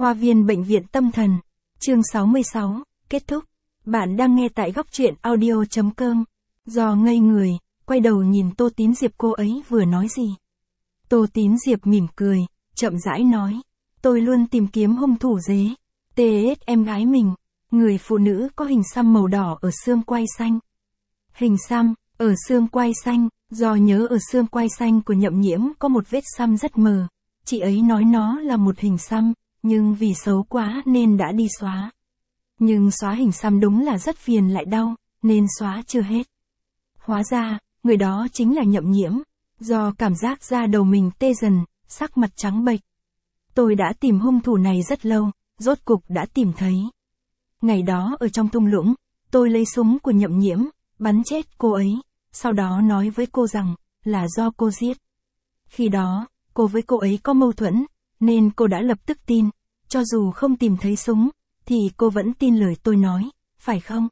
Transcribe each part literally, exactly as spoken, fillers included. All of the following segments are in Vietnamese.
Khoa viên Bệnh viện Tâm thần. Chương sáu mươi sáu, kết thúc. Bạn đang nghe tại góc truyện audio chấm com. Do ngây người, quay đầu nhìn Tô Tín Diệp, cô ấy vừa nói gì. Tô Tín Diệp mỉm cười, chậm rãi nói. Tôi luôn tìm kiếm hung thủ dế. tê ét em gái mình. Người phụ nữ có hình xăm màu đỏ ở xương quai xanh. Hình xăm, ở xương quai xanh, do nhớ ở xương quai xanh của Nhậm Nhiễm có một vết xăm rất mờ. Chị ấy nói nó là một hình xăm, nhưng vì xấu quá nên đã đi xóa. Nhưng xóa hình xăm đúng là rất phiền lại đau, nên xóa chưa hết. Hóa ra, người đó chính là Nhậm Nhiễm. Do cảm giác da đầu mình tê dần, sắc mặt trắng bệch. Tôi đã tìm hung thủ này rất lâu, rốt cục đã tìm thấy. Ngày đó ở trong thung lũng, tôi lấy súng của Nhậm Nhiễm, bắn chết cô ấy, sau đó nói với cô rằng, là do cô giết. Khi đó, cô với cô ấy có mâu thuẫn, nên cô đã lập tức tin, cho dù không tìm thấy súng, thì cô vẫn tin lời tôi nói, phải không?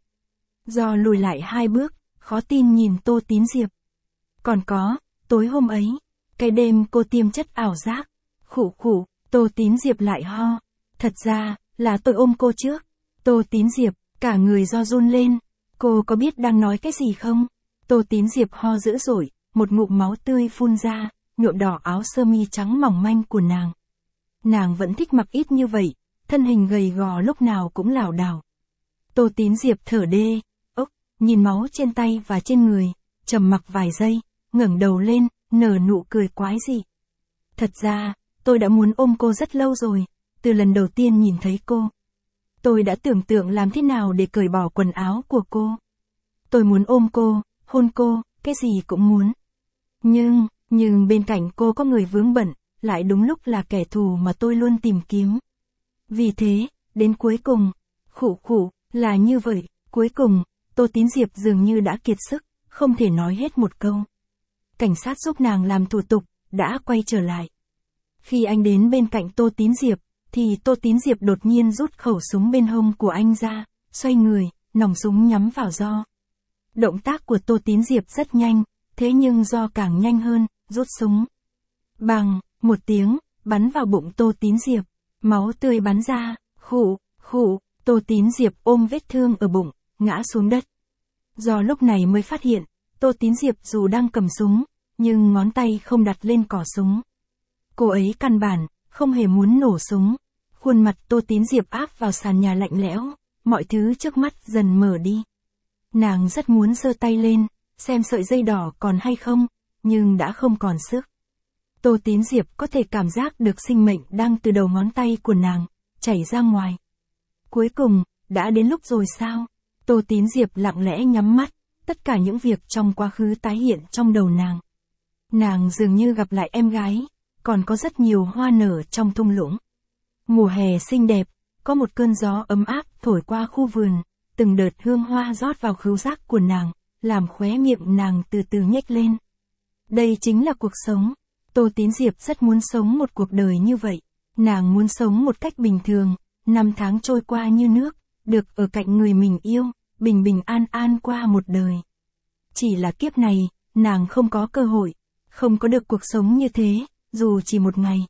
Do lùi lại hai bước, khó tin nhìn Tô Tín Diệp. Còn có, tối hôm ấy, cái đêm cô tiêm chất ảo giác, khụ khụ, Tô Tín Diệp lại ho. Thật ra, là tôi ôm cô trước. Tô Tín Diệp, cả người do run lên. Cô có biết đang nói cái gì không? Tô Tín Diệp ho dữ dội, một ngụm máu tươi phun ra, nhuộm đỏ áo sơ mi trắng mỏng manh của nàng. Nàng vẫn thích mặc ít như vậy, thân hình gầy gò lúc nào cũng lảo đảo. Tô Tín Diệp thở đê, ốc, nhìn máu trên tay và trên người, trầm mặc vài giây, ngẩng đầu lên, nở nụ cười quái dị. Thật ra, tôi đã muốn ôm cô rất lâu rồi, từ lần đầu tiên nhìn thấy cô. Tôi đã tưởng tượng làm thế nào để cởi bỏ quần áo của cô. Tôi muốn ôm cô, hôn cô, cái gì cũng muốn. Nhưng, nhưng bên cạnh cô có người vướng bận, lại đúng lúc là kẻ thù mà tôi luôn tìm kiếm. Vì thế, đến cuối cùng, khụ khụ, là như vậy, cuối cùng, Tô Tín Diệp dường như đã kiệt sức, không thể nói hết một câu. Cảnh sát giúp nàng làm thủ tục, đã quay trở lại. Khi anh đến bên cạnh Tô Tín Diệp, thì Tô Tín Diệp đột nhiên rút khẩu súng bên hông của anh ra, xoay người, nòng súng nhắm vào Do. Động tác của Tô Tín Diệp rất nhanh, thế nhưng Do càng nhanh hơn, rút súng. Bằng, một tiếng, bắn vào bụng Tô Tín Diệp, máu tươi bắn ra, khụ, khụ, Tô Tín Diệp ôm vết thương ở bụng, ngã xuống đất. Do lúc này mới phát hiện, Tô Tín Diệp dù đang cầm súng, nhưng ngón tay không đặt lên cò súng. Cô ấy căn bản, không hề muốn nổ súng. Khuôn mặt Tô Tín Diệp áp vào sàn nhà lạnh lẽo, mọi thứ trước mắt dần mở đi. Nàng rất muốn giơ tay lên, xem sợi dây đỏ còn hay không, nhưng đã không còn sức. Tô Tín Diệp có thể cảm giác được sinh mệnh đang từ đầu ngón tay của nàng, chảy ra ngoài. Cuối cùng, đã đến lúc rồi sao? Tô Tín Diệp lặng lẽ nhắm mắt, tất cả những việc trong quá khứ tái hiện trong đầu nàng. Nàng dường như gặp lại em gái, còn có rất nhiều hoa nở trong thung lũng. Mùa hè xinh đẹp, có một cơn gió ấm áp thổi qua khu vườn, từng đợt hương hoa rót vào khứu giác của nàng, làm khóe miệng nàng từ từ nhếch lên. Đây chính là cuộc sống. Tô Tín Diệp rất muốn sống một cuộc đời như vậy. Nàng muốn sống một cách bình thường, năm tháng trôi qua như nước, được ở cạnh người mình yêu, bình bình an an qua một đời. Chỉ là kiếp này, nàng không có cơ hội, không có được cuộc sống như thế, dù chỉ một ngày.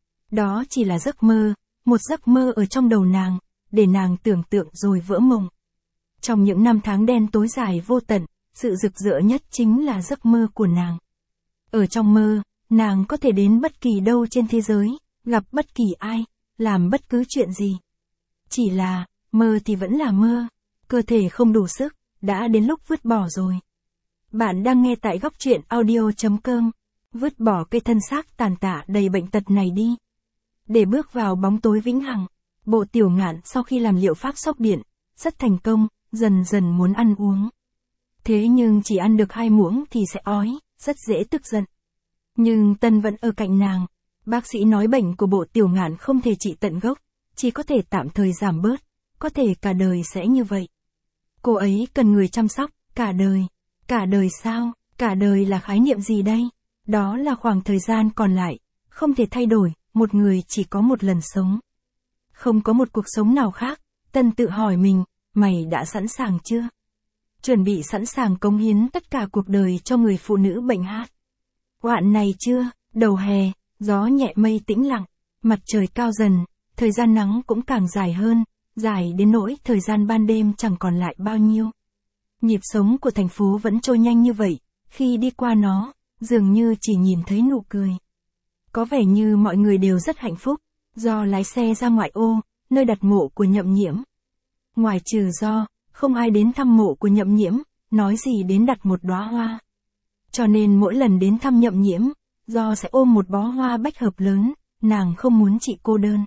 Đó chỉ là giấc mơ, một giấc mơ ở trong đầu nàng, để nàng tưởng tượng rồi vỡ mộng. Trong những năm tháng đen tối dài vô tận, sự rực rỡ nhất chính là giấc mơ của nàng. Ở trong mơ, nàng có thể đến bất kỳ đâu trên thế giới, gặp bất kỳ ai, làm bất cứ chuyện gì. Chỉ là, mơ thì vẫn là mơ, cơ thể không đủ sức, đã đến lúc vứt bỏ rồi. Bạn đang nghe tại góc truyện audio chấm com. Vứt bỏ cây thân xác tàn tạ đầy bệnh tật này đi. Để bước vào bóng tối vĩnh hằng, Bộ Tiểu Ngạn sau khi làm liệu pháp sốc điện, rất thành công, dần dần muốn ăn uống. Thế nhưng chỉ ăn được hai muỗng thì sẽ ói, rất dễ tức giận. Nhưng Tân vẫn ở cạnh nàng. Bác sĩ nói bệnh của Bộ Tiểu Ngạn không thể trị tận gốc, chỉ có thể tạm thời giảm bớt, có thể cả đời sẽ như vậy. Cô ấy cần người chăm sóc, cả đời. Cả đời sao? Cả đời là khái niệm gì đây? Đó là khoảng thời gian còn lại, không thể thay đổi, một người chỉ có một lần sống. Không có một cuộc sống nào khác, Tân tự hỏi mình, mày đã sẵn sàng chưa? Chuẩn bị sẵn sàng cống hiến tất cả cuộc đời cho người phụ nữ bệnh hát. Hoạn này chưa? Đầu hè, gió nhẹ mây tĩnh lặng, mặt trời cao dần, thời gian nắng cũng càng dài hơn, dài đến nỗi thời gian ban đêm chẳng còn lại bao nhiêu. Nhịp sống của thành phố vẫn trôi nhanh như vậy, khi đi qua nó, dường như chỉ nhìn thấy nụ cười. Có vẻ như mọi người đều rất hạnh phúc, do lái xe ra ngoại ô, nơi đặt mộ của Nhậm Nhiễm. Ngoài trừ do, không ai đến thăm mộ của Nhậm Nhiễm, nói gì đến đặt một đóa hoa. Cho nên mỗi lần đến thăm Nhậm Nhiễm, do sẽ ôm một bó hoa bách hợp lớn, nàng không muốn chị cô đơn.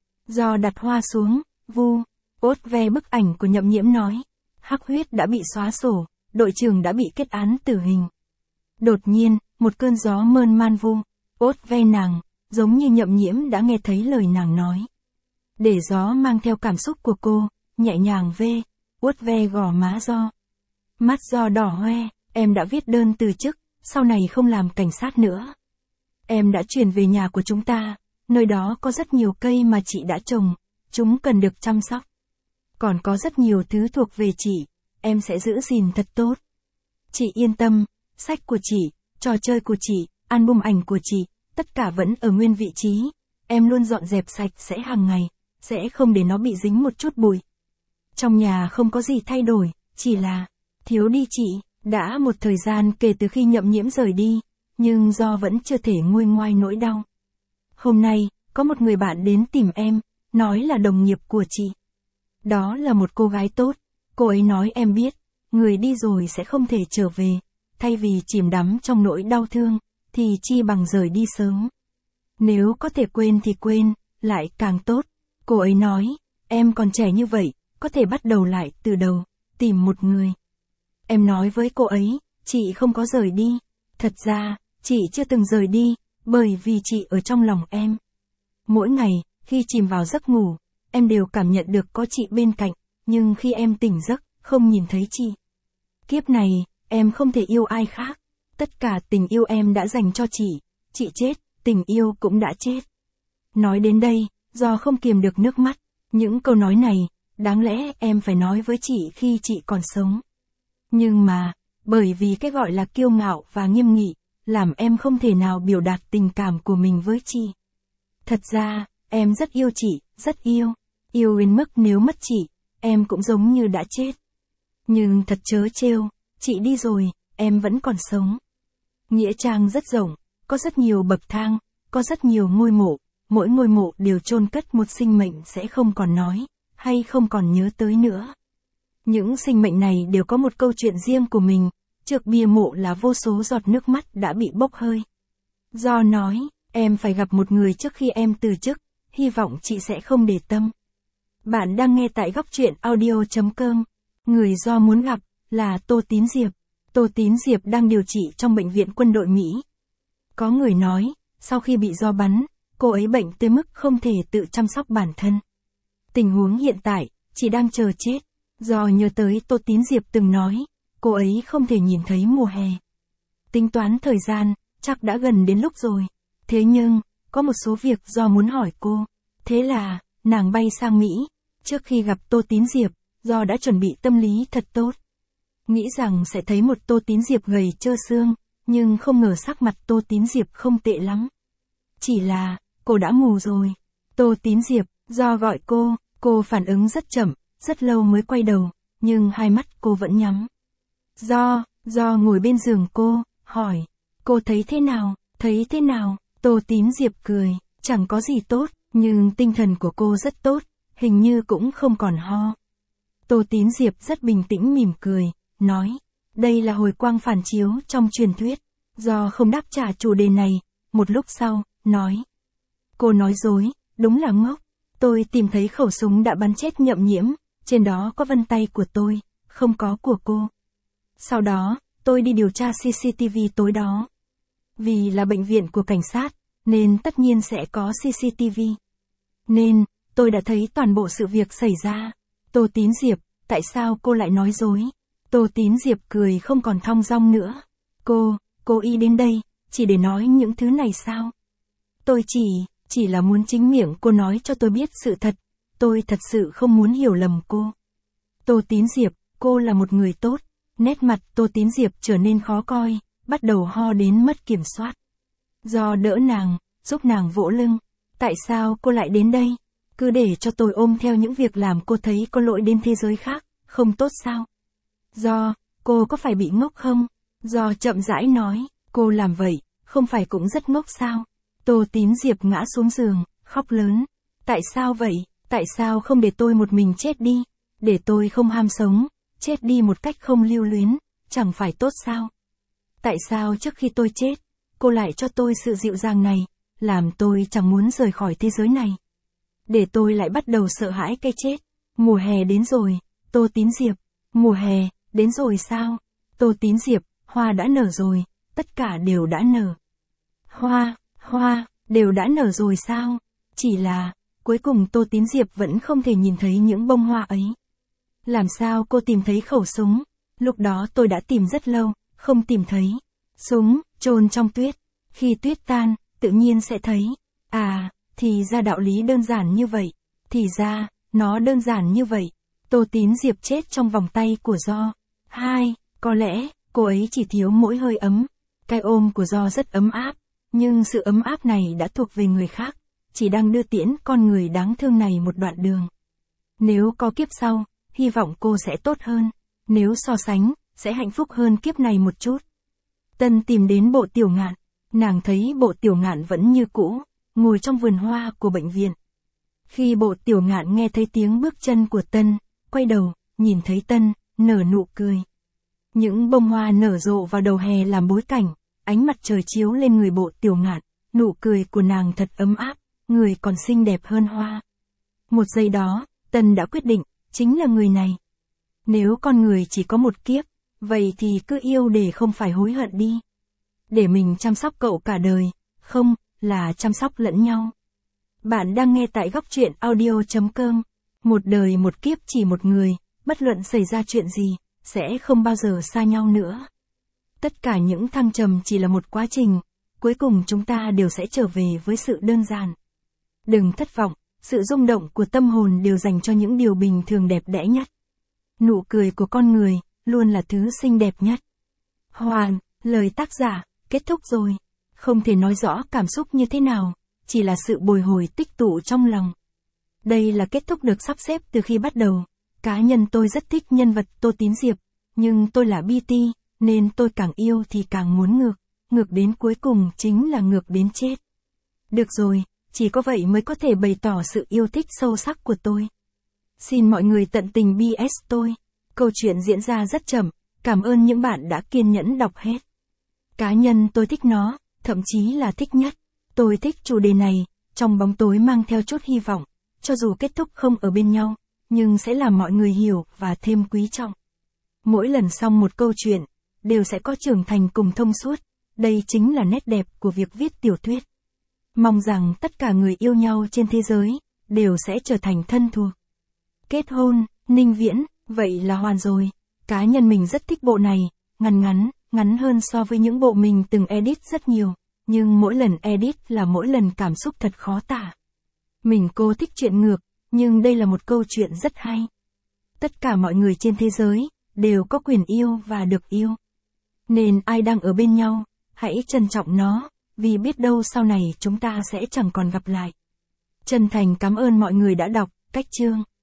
Do đặt hoa xuống, vu, ốt ve bức ảnh của Nhậm Nhiễm nói, hắc huyết đã bị xóa sổ, đội trưởng đã bị kết án tử hình. Đột nhiên, một cơn gió mơn man vu, ốt ve nàng, giống như Nhậm Nhiễm đã nghe thấy lời nàng nói. Để gió mang theo cảm xúc của cô, nhẹ nhàng vê, uốt ve gò má do. Mắt do đỏ hoe, em đã viết đơn từ chức, sau này không làm cảnh sát nữa. Em đã chuyển về nhà của chúng ta, nơi đó có rất nhiều cây mà chị đã trồng, chúng cần được chăm sóc. Còn có rất nhiều thứ thuộc về chị, em sẽ giữ gìn thật tốt. Chị yên tâm, sách của chị, trò chơi của chị, album ảnh của chị, tất cả vẫn ở nguyên vị trí. Em luôn dọn dẹp sạch sẽ hàng ngày, sẽ không để nó bị dính một chút bụi. Trong nhà không có gì thay đổi, chỉ là thiếu đi chị. Đã một thời gian kể từ khi Nhậm Nhiễm rời đi, nhưng do vẫn chưa thể nguôi ngoai nỗi đau. Hôm nay, có một người bạn đến tìm em, nói là đồng nghiệp của chị. Đó là một cô gái tốt, cô ấy nói em biết, người đi rồi sẽ không thể trở về, thay vì chìm đắm trong nỗi đau thương, thì chi bằng rời đi sớm. Nếu có thể quên thì quên, lại càng tốt. Cô ấy nói, em còn trẻ như vậy, có thể bắt đầu lại từ đầu, tìm một người. Em nói với cô ấy, chị không có rời đi. Thật ra, chị chưa từng rời đi, bởi vì chị ở trong lòng em. Mỗi ngày, khi chìm vào giấc ngủ, em đều cảm nhận được có chị bên cạnh, nhưng khi em tỉnh giấc, không nhìn thấy chị. Kiếp này, em không thể yêu ai khác. Tất cả tình yêu em đã dành cho chị. Chị chết, tình yêu cũng đã chết. Nói đến đây, do không kiềm được nước mắt, những câu nói này, đáng lẽ em phải nói với chị khi chị còn sống. Nhưng mà, bởi vì cái gọi là kiêu ngạo và nghiêm nghị, làm em không thể nào biểu đạt tình cảm của mình với chị. Thật ra, em rất yêu chị, rất yêu. Yêu đến mức nếu mất chị, em cũng giống như đã chết. Nhưng thật trớ trêu, chị đi rồi, em vẫn còn sống. Nghĩa trang rất rộng, có rất nhiều bậc thang, có rất nhiều ngôi mộ, mỗi ngôi mộ đều chôn cất một sinh mệnh sẽ không còn nói, hay không còn nhớ tới nữa. Những sinh mệnh này đều có một câu chuyện riêng của mình, trước bia mộ là vô số giọt nước mắt đã bị bốc hơi. Do nói, em phải gặp một người trước khi em từ chức, hy vọng chị sẽ không để tâm. Bạn đang nghe tại góc truyện audio chấm com. Người do muốn gặp, là Tô Tín Diệp. Tô Tín Diệp đang điều trị trong bệnh viện quân đội Mỹ. Có người nói, sau khi bị do bắn, cô ấy bệnh tới mức không thể tự chăm sóc bản thân. Tình huống hiện tại, chị đang chờ chết. Do nhớ tới Tô Tín Diệp từng nói, cô ấy không thể nhìn thấy mùa hè. Tính toán thời gian, chắc đã gần đến lúc rồi. Thế nhưng, có một số việc do muốn hỏi cô. Thế là, nàng bay sang Mỹ. Trước khi gặp Tô Tín Diệp, do đã chuẩn bị tâm lý thật tốt. Nghĩ rằng sẽ thấy một Tô Tín Diệp gầy trơ xương, nhưng không ngờ sắc mặt Tô Tín Diệp không tệ lắm. Chỉ là, cô đã mù rồi. Tô Tín Diệp, do gọi cô, cô phản ứng rất chậm, rất lâu mới quay đầu, nhưng hai mắt cô vẫn nhắm. Do, do ngồi bên giường cô, hỏi, cô thấy thế nào, thấy thế nào? Tô Tín Diệp cười, chẳng có gì tốt, nhưng tinh thần của cô rất tốt, hình như cũng không còn ho. Tô Tín Diệp rất bình tĩnh mỉm cười, nói, đây là hồi quang phản chiếu trong truyền thuyết. Do không đáp trả chủ đề này, một lúc sau, nói. Cô nói dối, đúng là ngốc. Tôi tìm thấy khẩu súng đã bắn chết Nhậm Nhiễm, trên đó có vân tay của tôi, không có của cô. Sau đó, tôi đi điều tra xê xê tê vê tối đó. Vì là bệnh viện của cảnh sát, nên tất nhiên sẽ có xê xê tê vê. Nên, tôi đã thấy toàn bộ sự việc xảy ra. Tô Tín Diệp, tại sao cô lại nói dối? Tô Tín Diệp cười không còn thong dong nữa. Cô, cô y đến đây, chỉ để nói những thứ này sao? Tôi chỉ, chỉ là muốn chính miệng cô nói cho tôi biết sự thật. Tôi thật sự không muốn hiểu lầm cô. Tô Tín Diệp, cô là một người tốt. Nét mặt Tô Tín Diệp trở nên khó coi, bắt đầu ho đến mất kiểm soát. Do đỡ nàng, giúp nàng vỗ lưng. Tại sao cô lại đến đây? Cứ để cho tôi ôm theo những việc làm cô thấy có lỗi đến thế giới khác, không tốt sao? Do, cô có phải bị ngốc không? Do chậm rãi nói, cô làm vậy, không phải cũng rất ngốc sao? Tô Tín Diệp ngã xuống giường, khóc lớn. Tại sao vậy? Tại sao không để tôi một mình chết đi? Để tôi không ham sống, chết đi một cách không lưu luyến, chẳng phải tốt sao? Tại sao trước khi tôi chết, cô lại cho tôi sự dịu dàng này, làm tôi chẳng muốn rời khỏi thế giới này? Để tôi lại bắt đầu sợ hãi cái chết. Mùa hè đến rồi, Tô Tín Diệp. Mùa hè, đến rồi sao? Tô Tín Diệp, hoa đã nở rồi, tất cả đều đã nở. Hoa, hoa, đều đã nở rồi sao? Chỉ là, cuối cùng Tô Tín Diệp vẫn không thể nhìn thấy những bông hoa ấy. Làm sao cô tìm thấy khẩu súng? Lúc đó tôi đã tìm rất lâu, không tìm thấy. Súng, chôn trong tuyết. Khi tuyết tan, tự nhiên sẽ thấy. À, thì ra đạo lý đơn giản như vậy. Thì ra, nó đơn giản như vậy. Tô Tín Diệp chết trong vòng tay của Do. Hai, có lẽ, cô ấy chỉ thiếu mỗi hơi ấm. Cái ôm của Do rất ấm áp, nhưng sự ấm áp này đã thuộc về người khác, chỉ đang đưa tiễn con người đáng thương này một đoạn đường. Nếu có kiếp sau, hy vọng cô sẽ tốt hơn. Nếu so sánh, sẽ hạnh phúc hơn kiếp này một chút. Tân tìm đến Bộ Tiểu Ngạn. Nàng thấy Bộ Tiểu Ngạn vẫn như cũ, ngồi trong vườn hoa của bệnh viện. Khi Bộ Tiểu Ngạn nghe thấy tiếng bước chân của Tân, quay đầu, nhìn thấy Tân, nở nụ cười. Những bông hoa nở rộ vào đầu hè làm bối cảnh, ánh mặt trời chiếu lên người Bộ Tiểu Ngạn, nụ cười của nàng thật ấm áp, người còn xinh đẹp hơn hoa. Một giây đó, Tân đã quyết định, chính là người này. Nếu con người chỉ có một kiếp, vậy thì cứ yêu để không phải hối hận đi. Để mình chăm sóc cậu cả đời, không, là chăm sóc lẫn nhau. Bạn đang nghe tại góc truyện audio chấm com. Một đời một kiếp chỉ một người, bất luận xảy ra chuyện gì, sẽ không bao giờ xa nhau nữa. Tất cả những thăng trầm chỉ là một quá trình, cuối cùng chúng ta đều sẽ trở về với sự đơn giản. Đừng thất vọng, sự rung động của tâm hồn đều dành cho những điều bình thường đẹp đẽ nhất. Nụ cười của con người, luôn là thứ xinh đẹp nhất. Hoàn, lời tác giả, kết thúc rồi. Không thể nói rõ cảm xúc như thế nào, chỉ là sự bồi hồi tích tụ trong lòng. Đây là kết thúc được sắp xếp từ khi bắt đầu. Cá nhân tôi rất thích nhân vật Tô Tín Diệp, nhưng tôi là bê tê, nên tôi càng yêu thì càng muốn ngược, ngược đến cuối cùng chính là ngược đến chết. Được rồi, chỉ có vậy mới có thể bày tỏ sự yêu thích sâu sắc của tôi. Xin mọi người tận tình bê ét tôi. Câu chuyện diễn ra rất chậm, cảm ơn những bạn đã kiên nhẫn đọc hết. Cá nhân tôi thích nó, thậm chí là thích nhất. Tôi thích chủ đề này, trong bóng tối mang theo chút hy vọng, cho dù kết thúc không ở bên nhau, nhưng sẽ làm mọi người hiểu và thêm quý trọng. Mỗi lần xong một câu chuyện, đều sẽ có trưởng thành cùng thông suốt, đây chính là nét đẹp của việc viết tiểu thuyết. Mong rằng tất cả người yêu nhau trên thế giới, đều sẽ trở thành thân thuộc. Kết hôn, Ninh Viễn, vậy là hoàn rồi. Cá nhân mình rất thích bộ này, ngắn ngắn, ngắn hơn so với những bộ mình từng edit rất nhiều, nhưng mỗi lần edit là mỗi lần cảm xúc thật khó tả. Mình cô thích chuyện ngược, nhưng đây là một câu chuyện rất hay. Tất cả mọi người trên thế giới, đều có quyền yêu và được yêu. Nên ai đang ở bên nhau, hãy trân trọng nó, vì biết đâu sau này chúng ta sẽ chẳng còn gặp lại. Chân thành cảm ơn mọi người đã đọc, cách chương.